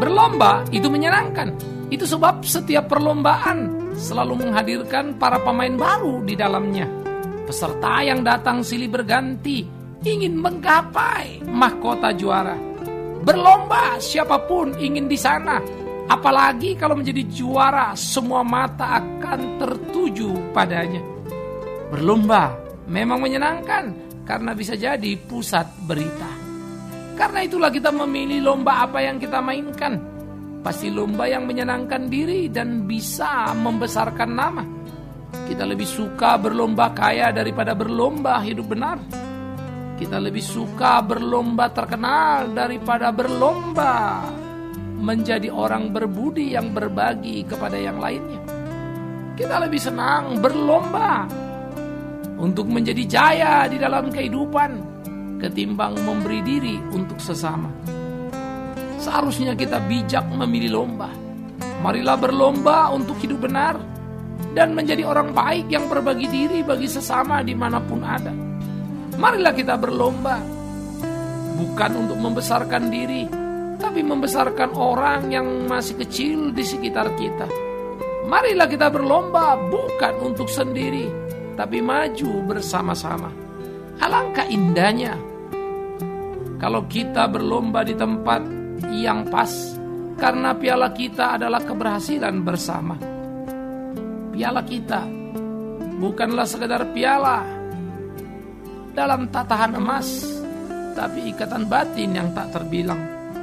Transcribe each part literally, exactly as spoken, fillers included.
Berlomba itu menyenangkan. Itu sebab setiap perlombaan selalu menghadirkan para pemain baru di dalamnya. Peserta yang datang silih berganti ingin menggapai mahkota juara. Berlomba siapapun ingin di sana. Apalagi kalau menjadi juara, semua mata akan tertuju padanya. Berlomba memang menyenangkan karena bisa jadi pusat berita. Karena itulah kita memilih lomba apa yang kita mainkan. Pasti lomba yang menyenangkan diri dan bisa membesarkan nama. Kita lebih suka berlomba kaya daripada berlomba hidup benar. Kita lebih suka berlomba terkenal daripada berlomba menjadi orang berbudi yang berbagi kepada yang lainnya. Kita lebih senang berlomba untuk menjadi jaya di dalam kehidupan ketimbang memberi diri untuk sesama. Seharusnya kita bijak memilih lomba. Marilah berlomba untuk hidup benar dan menjadi orang baik yang berbagi diri bagi sesama dimanapun ada. Marilah kita berlomba bukan untuk membesarkan diri, tapi membesarkan orang yang masih kecil di sekitar kita. Marilah kita berlomba bukan untuk sendiri, tapi maju bersama-sama. Alangkah indahnya kalau kita berlomba di tempat yang pas, karena piala kita adalah keberhasilan bersama. Piala kita bukanlah sekedar piala dalam tatahan emas, tapi ikatan batin yang tak terbilang.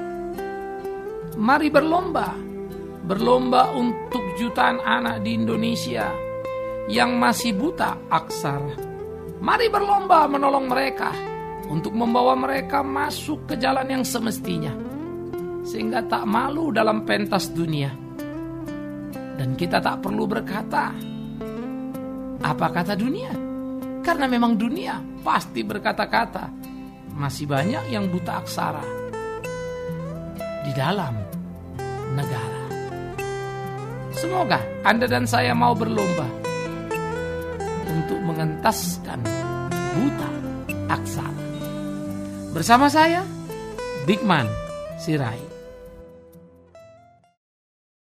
Mari berlomba, berlomba untuk jutaan anak di Indonesia yang masih buta aksara. Mari berlomba menolong mereka untuk membawa mereka masuk ke jalan yang semestinya, sehingga tak malu dalam pentas dunia. Dan kita tak perlu berkata, apa kata dunia? Karena memang dunia pasti berkata-kata, masih banyak yang buta aksara di dalam negara. Semoga Anda dan saya mau berlomba untuk mengentaskan buta aksara. Bersama saya, Bigman Sirait.